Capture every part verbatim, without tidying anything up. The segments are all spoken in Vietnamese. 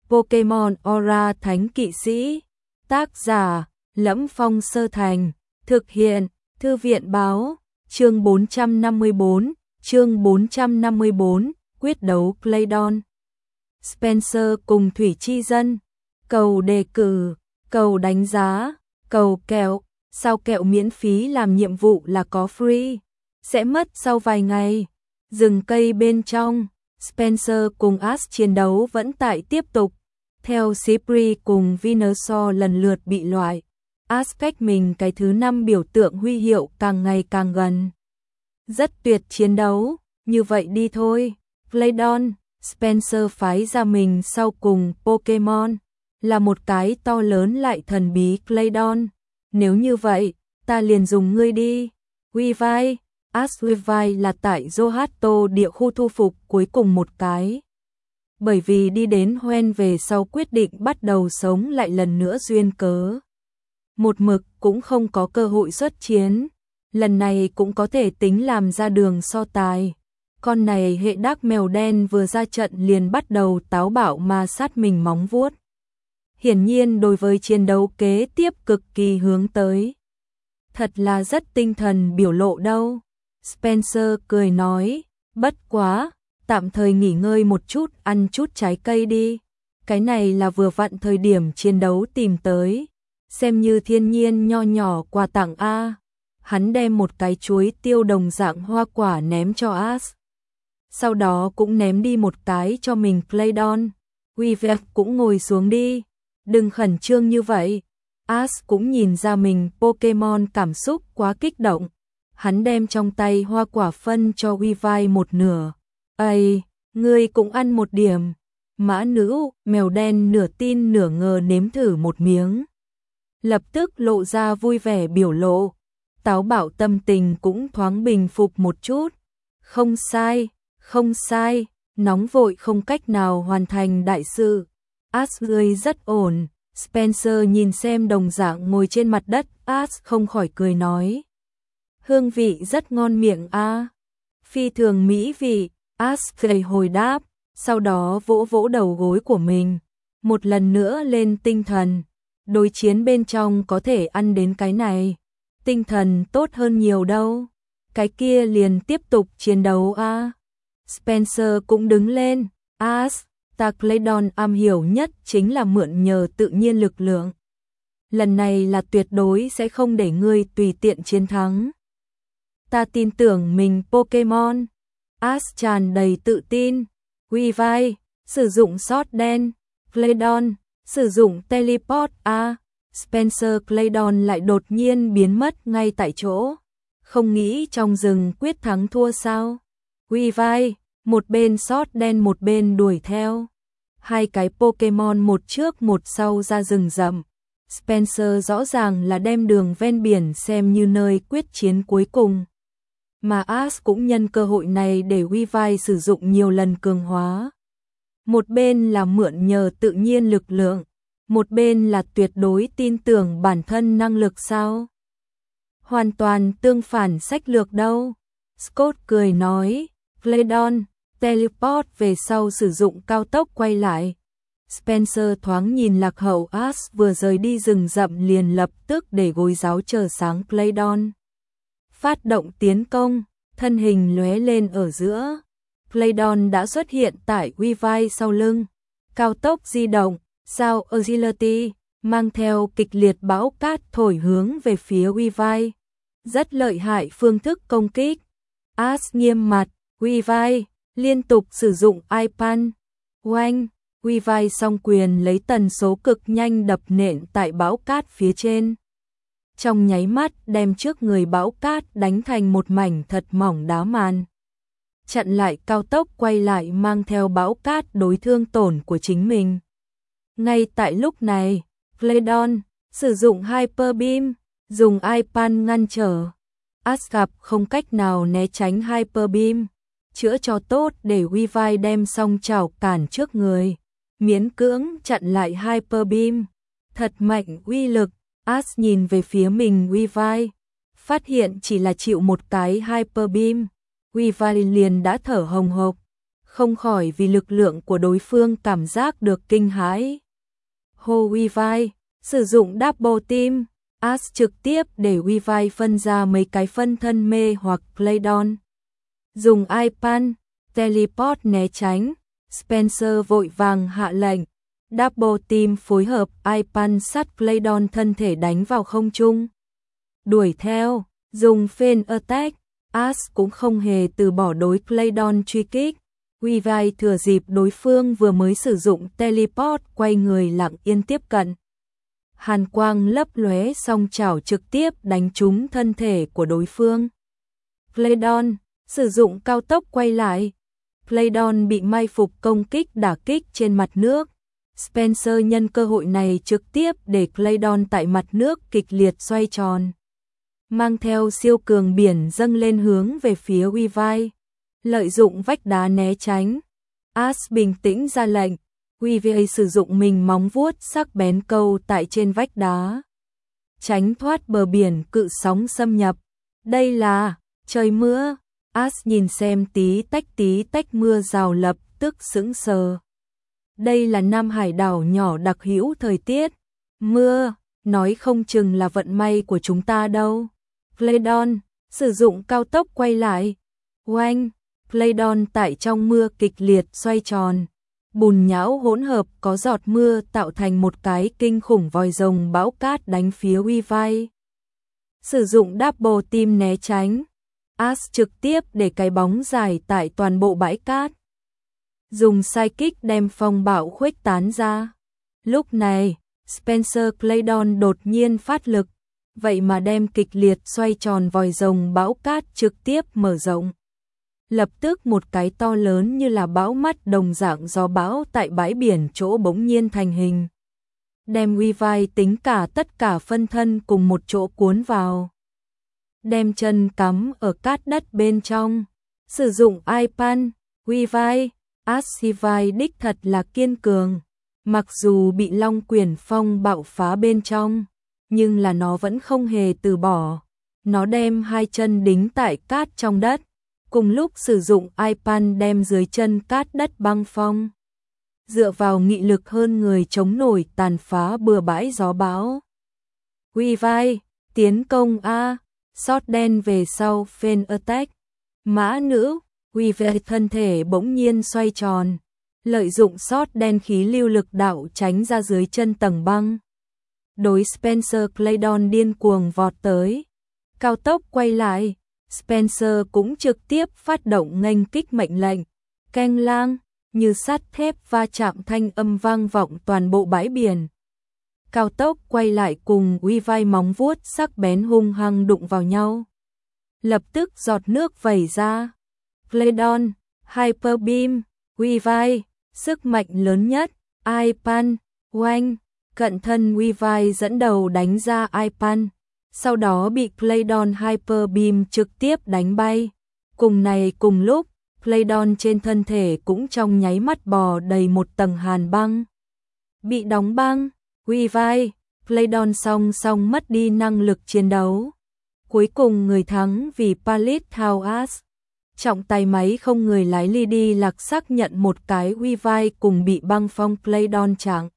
Pokemon Aura Thánh Kỵ Sĩ. Tác giả: Lẫm Phong Sơ Thành. Thực hiện: Thư viện báo. Chương bốn trăm năm mươi bốn. Chương bốn trăm năm mươi bốn. Quyết đấu Claydon. Spencer cùng Thủy Chi Dân. Cầu đề cử, cầu đánh giá, cầu kẹo. Sao kẹo miễn phí làm nhiệm vụ là có free. Sẽ mất sau vài ngày. Rừng cây bên trong, Spencer cùng Ash chiến đấu vẫn tại tiếp tục. Theo Sipri cùng Venusaur lần lượt bị loại, Ash cách mình cái thứ năm biểu tượng huy hiệu càng ngày càng gần. Rất tuyệt chiến đấu, như vậy đi thôi. Claydon, Spencer phái ra mình sau cùng Pokemon, là một cái to lớn lại thần bí Claydon. Nếu như vậy, ta liền dùng ngươi đi. Weavile, Ash Weavile là tại Johto địa khu thu phục cuối cùng một cái. Bởi vì đi đến Hoenn về sau quyết định bắt đầu sống lại lần nữa duyên cớ. Một mực cũng không có cơ hội xuất chiến. Lần này cũng có thể tính làm ra đường so tài. Con này hệ đác mèo đen vừa ra trận liền bắt đầu táo bạo ma sát mình móng vuốt. Hiển nhiên đối với chiến đấu kế tiếp cực kỳ hướng tới. Thật là rất tinh thần biểu lộ đâu. Spencer cười nói, bất quá, tạm thời nghỉ ngơi một chút, ăn chút trái cây đi. Cái này là vừa vặn thời điểm chiến đấu tìm tới. Xem như thiên nhiên nho nhỏ quà tặng A. Hắn đem một cái chuối tiêu đồng dạng hoa quả ném cho Ash. Sau đó cũng ném đi một cái cho mình Claydon. Weavile cũng ngồi xuống đi. Đừng khẩn trương như vậy. Ash cũng nhìn ra mình Pokemon cảm xúc quá kích động. Hắn đem trong tay hoa quả phân cho Weavile một nửa. Ây, ngươi cũng ăn một điểm. Mã nữ, mèo đen nửa tin nửa ngờ nếm thử một miếng. Lập tức lộ ra vui vẻ biểu lộ. Táo bạo tâm tình cũng thoáng bình phục một chút. Không sai, không sai, nóng vội không cách nào hoàn thành đại sự. Ash ngươi rất ổn. Spencer nhìn xem đồng dạng ngồi trên mặt đất, Ash không khỏi cười nói. Hương vị rất ngon miệng a. À. Phi thường mỹ vị, Ash cười hồi đáp, sau đó vỗ vỗ đầu gối của mình. Một lần nữa lên tinh thần. Đối chiến bên trong có thể ăn đến cái này. Tinh thần tốt hơn nhiều đâu. Cái kia liền tiếp tục chiến đấu a. À. Spencer cũng đứng lên. Ash, ta Claydon am hiểu nhất chính là mượn nhờ tự nhiên lực lượng. Lần này là tuyệt đối sẽ không để ngươi tùy tiện chiến thắng. Ta tin tưởng mình Pokemon. Ash tràn đầy tự tin. Weavile, sử dụng sót đen. Claydon, sử dụng teleport a. À, Spencer Claydon lại đột nhiên biến mất ngay tại chỗ. Không nghĩ trong rừng quyết thắng thua sao? Weavile, một bên sót đen một bên đuổi theo. Hai cái Pokemon một trước một sau ra rừng rậm. Spencer rõ ràng là đem đường ven biển xem như nơi quyết chiến cuối cùng. Mà Ash cũng nhân cơ hội này để Weavile sử dụng nhiều lần cường hóa. Một bên là mượn nhờ tự nhiên lực lượng, một bên là tuyệt đối tin tưởng bản thân năng lực sao? Hoàn toàn tương phản sách lược đâu. Scott cười nói, Claydon, teleport về sau sử dụng cao tốc quay lại. Spencer thoáng nhìn lạc hậu Ash vừa rời đi rừng rậm liền lập tức để gối giáo chờ sáng Claydon. Phát động tiến công, thân hình lóe lên ở giữa. Claydon đã xuất hiện tại Weavile sau lưng. Cao tốc di động, sao agility, mang theo kịch liệt bão cát thổi hướng về phía Weavile. Rất lợi hại phương thức công kích. Ash nghiêm mặt, Weavile, liên tục sử dụng iPan. Oanh, Weavile song quyền lấy tần số cực nhanh đập nện tại bão cát phía trên. Trong nháy mắt đem trước người bão cát đánh thành một mảnh thật mỏng đá màn. Chặn lại cao tốc quay lại mang theo bão cát đối thương tổn của chính mình. Ngay tại lúc này, Claydon sử dụng Hyper Beam, dùng iPan ngăn trở. Ash gặp không cách nào né tránh Hyper Beam, chữa cho tốt để Weavile đem song chảo cản trước người, miễn cưỡng chặn lại Hyper Beam. Thật mạnh uy lực. Ash nhìn về phía mình Weavile, phát hiện chỉ là chịu một cái Hyper Beam, Weavile liền đã thở hồng hộc. không khỏi vì lực lượng của đối phương cảm giác được kinh hãi. Hô Weavile, sử dụng Double Team, Ash trực tiếp để Weavile phân ra mấy cái phân thân mê hoặc Claydon. Dùng iPan, Teleport né tránh, Spencer vội vàng hạ lệnh. Double Team phối hợp iPan sát Claydon thân thể đánh vào không trung. Đuổi theo, dùng Feint Attack, Ash cũng không hề từ bỏ đối Claydon truy kích. Weavile thừa dịp đối phương vừa mới sử dụng Teleport quay người lặng yên tiếp cận. Hàn quang lấp lóe song chảo trực tiếp đánh trúng thân thể của đối phương. Claydon sử dụng cao tốc quay lại. Claydon bị mai phục công kích đả kích trên mặt nước. Spencer nhân cơ hội này trực tiếp để Claydon tại mặt nước kịch liệt xoay tròn. Mang theo siêu cường biển dâng lên hướng về phía Weavile. Lợi dụng vách đá né tránh. Ash bình tĩnh ra lệnh. Weavile sử dụng mình móng vuốt sắc bén câu tại trên vách đá. Tránh thoát bờ biển cự sóng xâm nhập. Đây là trời mưa. Ash nhìn xem tí tách tí tách mưa rào lập tức sững sờ. Đây là Nam Hải đảo nhỏ đặc hữu thời tiết. Mưa, nói không chừng là vận may của chúng ta đâu. Claydon, sử dụng cao tốc quay lại. Oanh, Claydon tại trong mưa kịch liệt xoay tròn. Bùn nhão hỗn hợp có giọt mưa tạo thành một cái kinh khủng vòi rồng bão cát đánh phía Weavile. Sử dụng Double Team né tránh. Ash trực tiếp để cái bóng dài tại toàn bộ bãi cát. Dùng Psychic đem phong bạo khuếch tán ra. Lúc này, Spencer Claydon đột nhiên phát lực, vậy mà đem kịch liệt xoay tròn vòi rồng bão cát trực tiếp mở rộng. Lập tức một cái to lớn như là bão mắt đồng dạng gió bão tại bãi biển chỗ bỗng nhiên thành hình. Đem Weavile tính cả tất cả phân thân cùng một chỗ cuốn vào. Đem chân cắm ở cát đất bên trong. Sử dụng iPan, Weavile, Ashivai đích thật là kiên cường. Mặc dù bị Long Quyển Phong bạo phá bên trong, nhưng là nó vẫn không hề từ bỏ. Nó đem hai chân đính tại cát trong đất. Cùng lúc sử dụng iPan đem dưới chân cát đất băng phong. Dựa vào nghị lực hơn người chống nổi tàn phá bừa bãi gió bão. Weavile, tiến công A, sót đen về sau Feint Attack. Mã nữ, Weavile thân thể bỗng nhiên xoay tròn. Lợi dụng sót đen khí lưu lực đạo tránh ra dưới chân tầng băng. Đối Spencer Claydon điên cuồng vọt tới. Cao tốc quay lại. Spencer cũng trực tiếp phát động nghênh kích mệnh lệnh. Keng lang, như sắt thép va chạm thanh âm vang vọng toàn bộ bãi biển. Cao tốc quay lại cùng Weavile móng vuốt sắc bén hung hăng đụng vào nhau. Lập tức giọt nước vẩy ra. Claydon, Hyper Beam, Weavile, sức mạnh lớn nhất, iPan, oanh, cận thân Weavile dẫn đầu đánh ra iPan. Sau đó bị Claydon Hyper Beam trực tiếp đánh bay. Cùng này cùng lúc, Claydon trên thân thể cũng trong nháy mắt bò đầy một tầng hàn băng. Bị đóng băng, Weavile, Claydon song song mất đi năng lực chiến đấu. Cuối cùng người thắng vì Pallid House. Trọng tài máy không người lái Lady Lạc xác nhận một cái Weavile cùng bị băng phong Claydon trạng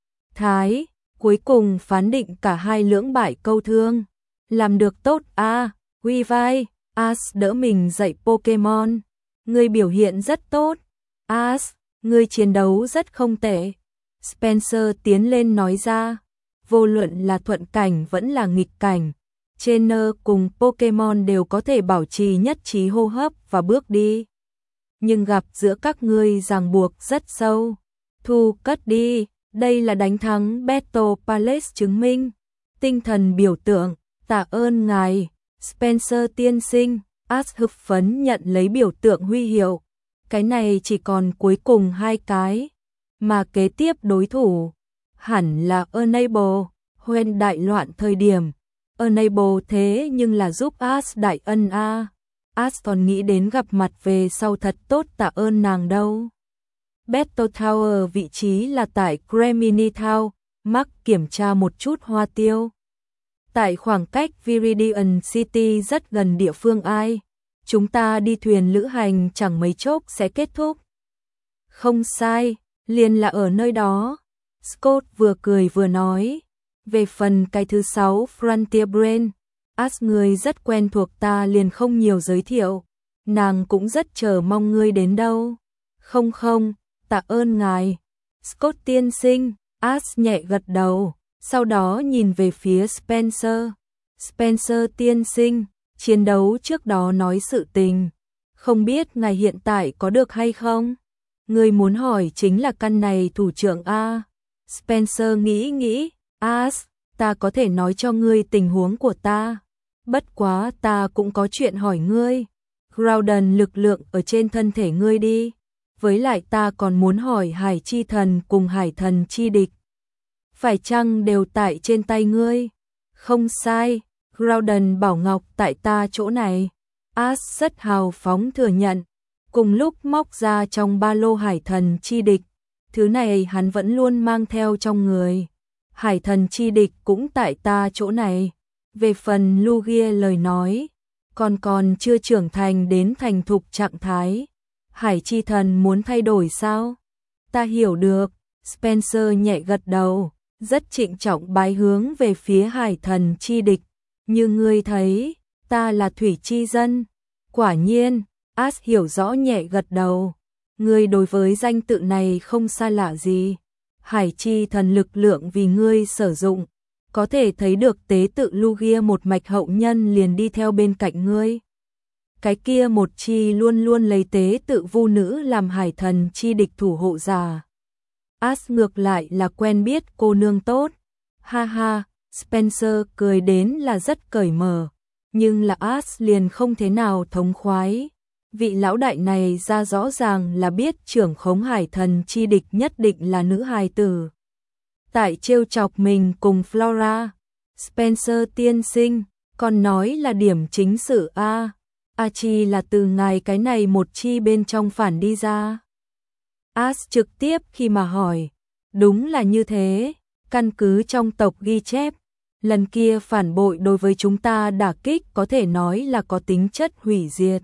thái. Cuối cùng phán định cả hai lưỡng bại câu thương. Làm được tốt a, à, Weavile, Ash đỡ mình dạy Pokemon. Người biểu hiện rất tốt. Ash, người chiến đấu rất không tệ. Spencer tiến lên nói ra. Vô luận là thuận cảnh vẫn là nghịch cảnh. Trainer cùng Pokemon đều có thể bảo trì nhất trí hô hấp và bước đi. Nhưng gặp giữa các ngươi ràng buộc rất sâu. Thu cất đi. Đây là đánh thắng Battle Palace chứng minh. Tinh thần biểu tượng, tạ ơn ngài, Spencer tiên sinh. Ash hưng phấn nhận lấy biểu tượng huy hiệu. Cái này chỉ còn cuối cùng hai cái. Mà kế tiếp đối thủ, hẳn là Enable, Hoenn đại loạn thời điểm. Enable thế nhưng là giúp Ash đại ân a. À. Ash còn nghĩ đến gặp mặt về sau thật tốt tạ ơn nàng đâu. Battle Tower vị trí là tại Gemini Town, Mark kiểm tra một chút hoa tiêu. Tại khoảng cách Viridian City rất gần địa phương ai. Chúng ta đi thuyền lữ hành chẳng mấy chốc sẽ kết thúc. Không sai, liền là ở nơi đó. Scott vừa cười vừa nói. Về phần cái thứ sáu Frontier Brain, As người rất quen thuộc ta liền không nhiều giới thiệu. Nàng cũng rất chờ mong ngươi đến đâu. Không không, tạ ơn ngài. Scott tiên sinh, As nhẹ gật đầu, sau đó nhìn về phía Spencer. Spencer tiên sinh, chiến đấu trước đó nói sự tình. Không biết ngài hiện tại có được hay không? Người muốn hỏi chính là căn này thủ trưởng A. Spencer nghĩ nghĩ, As, ta có thể nói cho ngươi tình huống của ta. Bất quá ta cũng có chuyện hỏi ngươi. Groudon lực lượng ở trên thân thể ngươi đi. Với lại ta còn muốn hỏi hải chi thần cùng hải thần chi địch. Phải chăng đều tại trên tay ngươi? Không sai, Groudon bảo ngọc tại ta chỗ này. As rất hào phóng thừa nhận. Cùng lúc móc ra trong ba lô hải thần chi địch. Thứ này hắn vẫn luôn mang theo trong người. Hải thần chi địch cũng tại ta chỗ này. Về phần Lugia lời nói, còn còn chưa trưởng thành đến thành thục trạng thái. Hải chi thần muốn thay đổi sao? Ta hiểu được. Spencer nhẹ gật đầu, rất trịnh trọng bái hướng về phía hải thần chi địch. Như ngươi thấy, ta là thủy chi dân. Quả nhiên, As hiểu rõ nhẹ gật đầu. Ngươi đối với danh tự này không xa lạ gì. Hải chi thần lực lượng vì ngươi sử dụng. Có thể thấy được tế tự Lugia một mạch hậu nhân liền đi theo bên cạnh ngươi. Cái kia một chi luôn luôn lấy tế tự vu nữ làm hải thần chi địch thủ hộ giả. As ngược lại là quen biết cô nương tốt. Ha ha, Spencer cười đến là rất cởi mở. Nhưng là As liền không thế nào thống khoái. Vị lão đại này ra rõ ràng là biết trưởng khống hải thần chi địch nhất định là nữ hài tử. Tại trêu chọc mình cùng Flora. Spencer tiên sinh, còn nói là điểm chính sự A. A chi là từ ngài cái này một chi bên trong phản đi ra. As trực tiếp khi mà hỏi. Đúng là như thế, căn cứ trong tộc ghi chép. Lần kia phản bội đối với chúng ta đả kích có thể nói là có tính chất hủy diệt.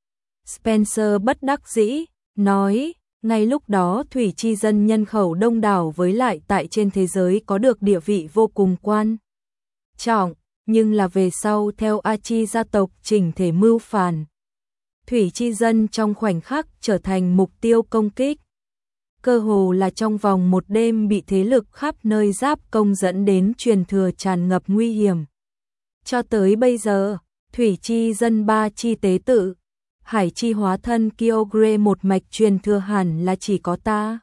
Spencer bất đắc dĩ, nói, ngay lúc đó thủy chi dân nhân khẩu đông đảo với lại tại trên thế giới có được địa vị vô cùng quan trọng, nhưng là về sau theo A Chi gia tộc chỉnh thể mưu phản. Thủy chi dân trong khoảnh khắc trở thành mục tiêu công kích. Cơ hồ là trong vòng một đêm bị thế lực khắp nơi giáp công dẫn đến truyền thừa tràn ngập nguy hiểm. Cho tới bây giờ, thủy chi dân ba chi tế tự, hải chi hóa thân Kyogre một mạch truyền thừa hẳn là chỉ có ta.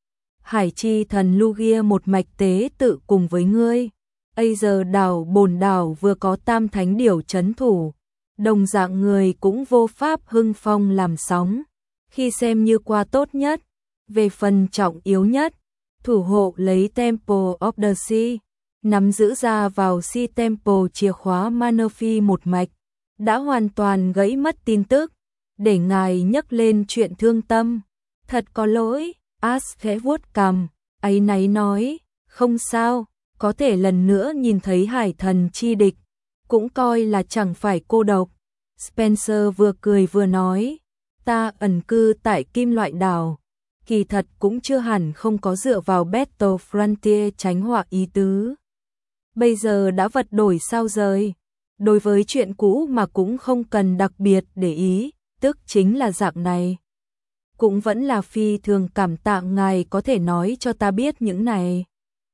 Hải chi thần Lugia một mạch tế tự cùng với ngươi. Bây giờ đảo bồn đảo vừa có tam thánh điểu trấn thủ. Đồng dạng người cũng vô pháp hưng phong làm sóng. Khi xem như qua tốt nhất. Về phần trọng yếu nhất, thủ hộ lấy Temple of the Sea, nắm giữ ra vào Sea Temple chìa khóa Manaphy một mạch, đã hoàn toàn gãy mất tin tức, để ngài nhắc lên chuyện thương tâm. Thật có lỗi, As khẽ vuốt cằm, áy náy nói, không sao, có thể lần nữa nhìn thấy hải thần chi địch, cũng coi là chẳng phải cô độc. Spencer vừa cười vừa nói, ta ẩn cư tại Kim Loại Đảo. Kỳ thật cũng chưa hẳn không có dựa vào Battle Frontier tránh họa ý tứ. Bây giờ đã vật đổi sao rời. Đối với chuyện cũ mà cũng không cần đặc biệt để ý, tức chính là dạng này. Cũng vẫn là phi thường cảm tạ ngài có thể nói cho ta biết những này.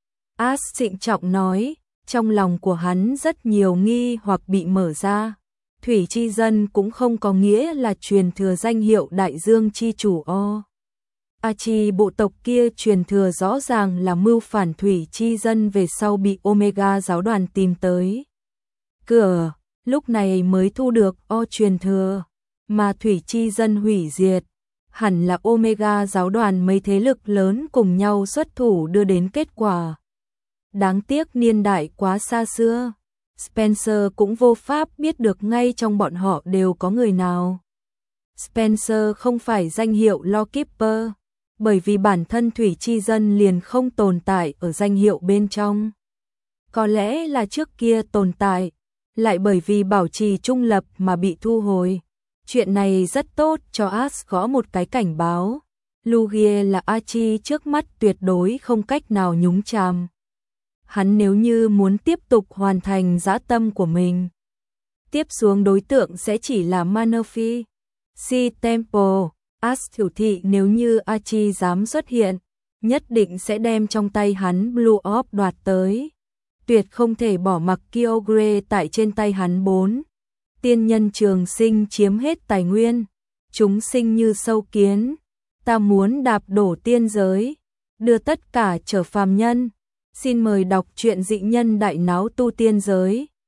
As trịnh trọng nói, trong lòng của hắn rất nhiều nghi hoặc bị mở ra. Thủy chi dân cũng không có nghĩa là truyền thừa danh hiệu đại dương chi chủ o. A Chi bộ tộc kia truyền thừa rõ ràng là mưu phản thủy chi dân về sau bị Omega giáo đoàn tìm tới. Cửa, lúc này mới thu được O truyền thừa, mà thủy chi dân hủy diệt. Hẳn là Omega giáo đoàn mấy thế lực lớn cùng nhau xuất thủ đưa đến kết quả. Đáng tiếc niên đại quá xa xưa. Spencer cũng vô pháp biết được ngay trong bọn họ đều có người nào. Spencer không phải danh hiệu Lawkeeper. Bởi vì bản thân thủy chi dân liền không tồn tại ở danh hiệu bên trong. Có lẽ là trước kia tồn tại, lại bởi vì bảo trì trung lập mà bị thu hồi. Chuyện này rất tốt cho As gõ một cái cảnh báo. Lugia là Archie trước mắt tuyệt đối không cách nào nhúng chàm. Hắn nếu như muốn tiếp tục hoàn thành dã tâm của mình, tiếp xuống đối tượng sẽ chỉ là Manaphy, Si Temple, Ash Thiểu Thị. Nếu như Archie dám xuất hiện, nhất định sẽ đem trong tay hắn Blue Orb đoạt tới. Tuyệt không thể bỏ mặc Kyogre tại trên tay hắn. Bốn. Tiên nhân trường sinh chiếm hết tài nguyên, chúng sinh như sâu kiến, ta muốn đạp đổ tiên giới, đưa tất cả trở phàm nhân. Xin mời đọc truyện Dị Nhân Đại Náo Tu Tiên Giới.